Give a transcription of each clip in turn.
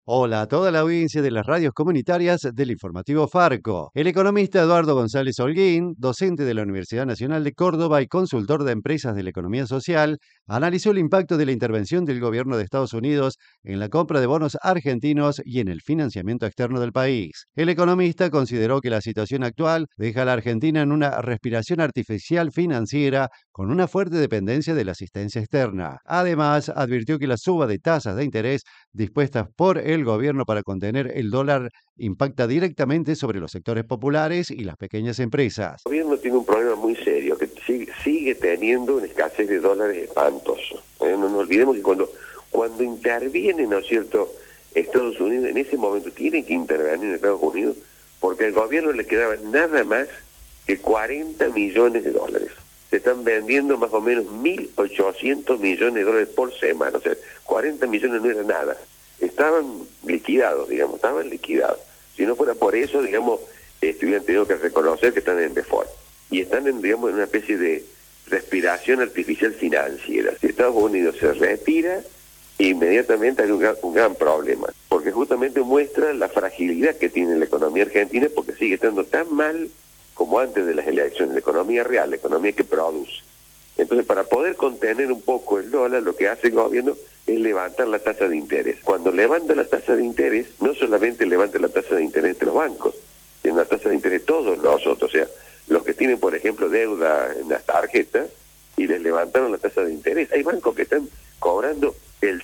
Hola a toda la audiencia de las radios comunitarias del informativo Farco. El economista Eduardo González Holguín, docente de la Universidad Nacional de Córdoba y consultor de empresas de la economía social, analizó el impacto de la intervención del gobierno de Estados Unidos en la compra de bonos argentinos y en el financiamiento externo del país. El economista consideró que la situación actual deja a la Argentina en una respiración artificial financiera con una fuerte dependencia de la asistencia externa. Además, advirtió que la suba de tasas de interés dispuestas por el gobierno para contener el dólar impacta directamente sobre los sectores populares y las pequeñas empresas. El gobierno tiene un problema muy serio, que sigue teniendo una escasez de dólares espantoso. No nos olvidemos que cuando interviene, ¿no es cierto?, Estados Unidos, en ese momento tiene que intervenir en Estados Unidos, porque al gobierno le quedaban nada más que 40 millones de dólares. Se están vendiendo más o menos 1.800 millones de dólares por semana, o sea, 40 millones no era nada. Estaban liquidados. Si no fuera por eso, hubieran tenido que reconocer que están en default. Y están en una especie de respiración artificial financiera. Si Estados Unidos se retira, inmediatamente hay un gran problema, porque justamente muestra la fragilidad que tiene la economía argentina, porque sigue estando tan mal como antes de las elecciones, la economía real, la economía que produce. Entonces, para poder contener un poco el dólar, lo que hace el gobierno es levantar la tasa de interés. Cuando levanta la tasa de interés, no solamente levanta la tasa de interés de los bancos, sino la tasa de interés de todos nosotros, o sea, los que tienen, por ejemplo, deuda en las tarjetas, y les levantaron la tasa de interés. Hay bancos que están cobrando el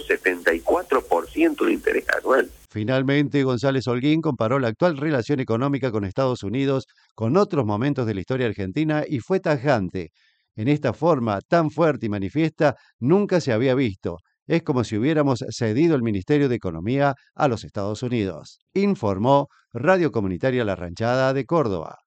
174% de interés anual. Finalmente, González Holguín comparó la actual relación económica con Estados Unidos con otros momentos de la historia argentina y fue tajante. En esta forma tan fuerte y manifiesta nunca se había visto. Es como si hubiéramos cedido el Ministerio de Economía a los Estados Unidos, informó Radio Comunitaria La Ranchada de Córdoba.